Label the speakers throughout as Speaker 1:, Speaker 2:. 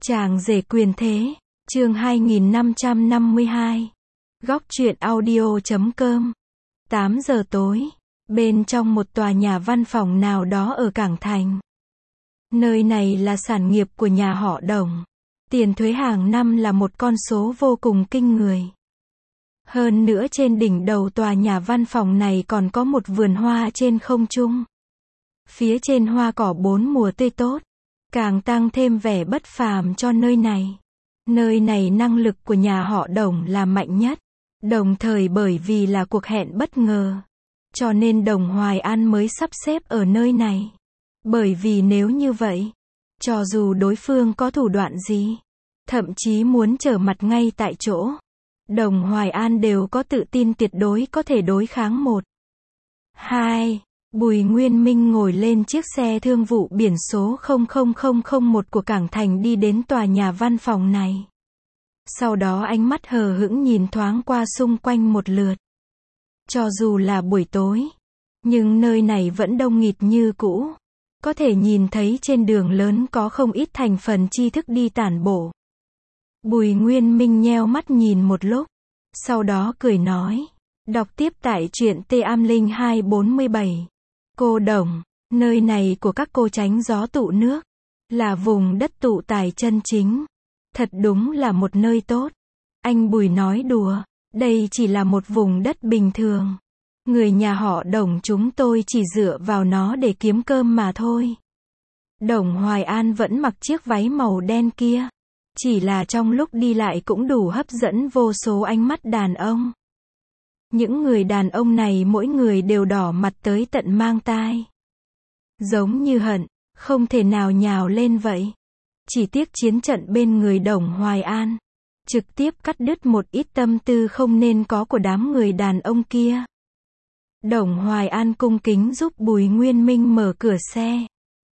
Speaker 1: Chàng rể quyền thế, chương 2552. Góc truyện audio.com. 8 giờ tối, bên trong một tòa nhà văn phòng nào đó ở Cảng Thành. Nơi này là sản nghiệp của nhà họ Đồng. Tiền thuế hàng năm là một con số vô cùng kinh người. Hơn nữa trên đỉnh đầu tòa nhà văn phòng này còn có một vườn hoa trên không trung. Phía trên hoa cỏ bốn mùa tươi tốt, càng tăng thêm vẻ bất phàm cho nơi này. Nơi này năng lực của nhà họ Đồng là mạnh nhất. Đồng thời bởi vì là cuộc hẹn bất ngờ, cho nên Đồng Hoài An mới sắp xếp ở nơi này. Bởi vì nếu như vậy, cho dù đối phương có thủ đoạn gì, thậm chí muốn trở mặt ngay tại chỗ, Đồng Hoài An đều có tự tin tuyệt đối có thể đối kháng. 2. Bùi Nguyên Minh ngồi lên chiếc xe thương vụ biển số 00001 của Cảng Thành đi đến tòa nhà văn phòng này. Sau đó ánh mắt hờ hững nhìn thoáng qua xung quanh một lượt. Cho dù là buổi tối, nhưng nơi này vẫn đông nghịt như cũ. Có thể nhìn thấy trên đường lớn có không ít thành phần tri thức đi tản bộ. Bùi Nguyên Minh nheo mắt nhìn một lúc, sau đó cười nói, đọc tiếp tại truyện T-Am-Linh 247. Cô Đồng, nơi này của các cô tránh gió tụ nước, là vùng đất tụ tài chân chính. Thật đúng là một nơi tốt. Anh Bùi nói đùa, đây chỉ là một vùng đất bình thường. Người nhà họ Đồng chúng tôi chỉ dựa vào nó để kiếm cơm mà thôi. Đồng Hoài An vẫn mặc chiếc váy màu đen kia. Chỉ là trong lúc đi lại cũng đủ hấp dẫn vô số ánh mắt đàn ông. Những người đàn ông này mỗi người đều đỏ mặt tới tận mang tai. Giống như hận, không thể nào nhào lên vậy. Chỉ tiếc chiến trận bên người Đồng Hoài An trực tiếp cắt đứt một ít tâm tư không nên có của đám người đàn ông kia. Đồng Hoài An cung kính giúp Bùi Nguyên Minh mở cửa xe.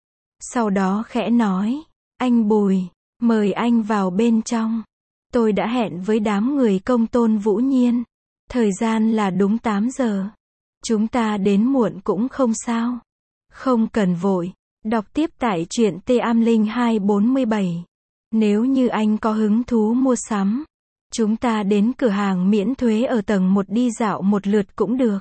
Speaker 1: Sau đó khẽ nói, anh Bùi, mời anh vào bên trong. Tôi đã hẹn với đám người Công Tôn Vũ Nhiên. Thời gian là đúng 8 giờ. Chúng ta đến muộn cũng không sao. Không cần vội. Đọc tiếp tại truyện T-Am-Linh 247. Nếu như anh có hứng thú mua sắm, chúng ta đến cửa hàng miễn thuế ở tầng 1 đi dạo một lượt cũng được.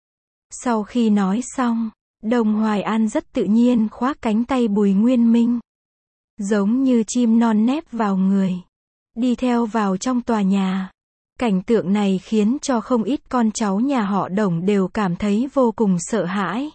Speaker 1: Sau khi nói xong, Đồng Hoài An rất tự nhiên khoác cánh tay Bùi Nguyên Minh. Giống như chim non nép vào người. Đi theo vào trong tòa nhà. Cảnh tượng này khiến cho không ít con cháu nhà họ Đồng đều cảm thấy vô cùng sợ hãi.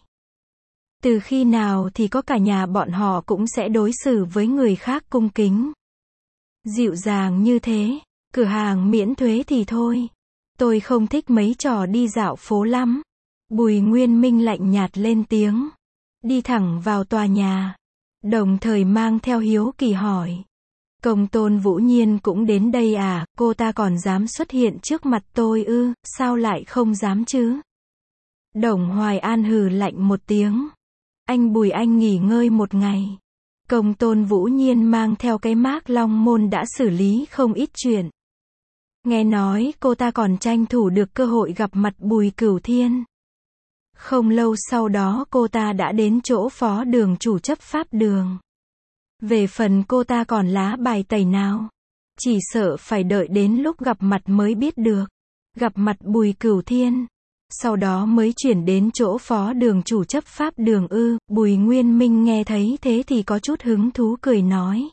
Speaker 1: Từ khi nào thì có cả nhà bọn họ cũng sẽ đối xử với người khác cung kính, dịu dàng như thế. Cửa hàng miễn thuế thì thôi. Tôi không thích mấy trò đi dạo phố lắm. Bùi Nguyên Minh lạnh nhạt lên tiếng. Đi thẳng vào tòa nhà. Đồng thời mang theo hiếu kỳ hỏi. Công Tôn Vũ Nhiên cũng đến đây à, cô ta còn dám xuất hiện trước mặt tôi ư, sao lại không dám chứ? Đồng Hoài An hừ lạnh một tiếng. Anh Bùi anh nghỉ ngơi một ngày. Công Tôn Vũ Nhiên mang theo cái mác Long Môn đã xử lý không ít chuyện. Nghe nói cô ta còn tranh thủ được cơ hội gặp mặt Bùi Cửu Thiên. Không lâu sau đó cô ta đã đến chỗ phó đường chủ chấp pháp đường. Về phần cô ta còn lá bài tẩy nào, chỉ sợ phải đợi đến lúc gặp mặt mới biết được. Gặp mặt Bùi Cửu Thiên, sau đó mới chuyển đến chỗ phó đường chủ chấp pháp đường ư. Bùi Nguyên Minh nghe thấy thế thì có chút hứng thú cười nói.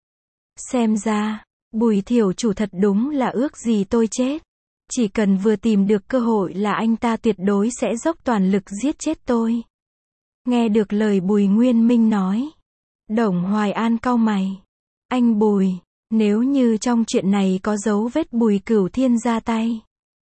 Speaker 1: Xem ra, Bùi thiểu chủ thật đúng là ước gì tôi chết. Chỉ cần vừa tìm được cơ hội là anh ta tuyệt đối sẽ dốc toàn lực giết chết tôi. Nghe được lời Bùi Nguyên Minh nói, Đồng Hoài An cau mày. Anh Bùi, nếu như trong chuyện này có dấu vết Bùi Cửu Thiên ra tay,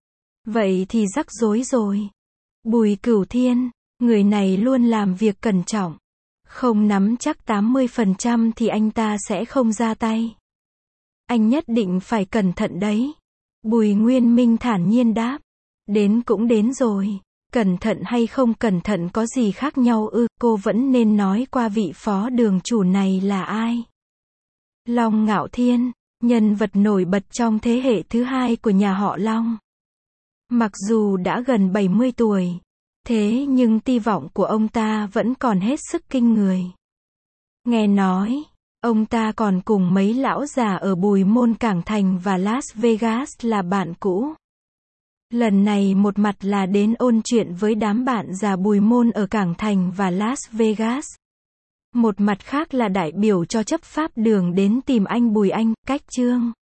Speaker 1: vậy thì rắc rối rồi. Bùi Cửu Thiên, người này luôn làm việc cẩn trọng. Không nắm chắc 80% thì anh ta sẽ không ra tay. Anh nhất định phải cẩn thận đấy. Bùi Nguyên Minh thản nhiên đáp. Đến cũng đến rồi. Cẩn thận hay không cẩn thận có gì khác nhau ư, cô vẫn nên nói qua vị phó đường chủ này là ai. Long Ngạo Thiên, nhân vật nổi bật trong thế hệ thứ hai của nhà họ Long. Mặc dù đã gần 70 tuổi, thế nhưng hy vọng của ông ta vẫn còn hết sức kinh người. Nghe nói, Ông ta còn cùng mấy lão già ở Bùi Môn Cảng Thành và Las Vegas là bạn cũ. Lần này một mặt là đến ôn chuyện với đám bạn già Bùi Môn ở Cảng Thành và Las Vegas. Một mặt khác là đại biểu cho chấp pháp đường đến tìm anh Bùi Anh, cách Trương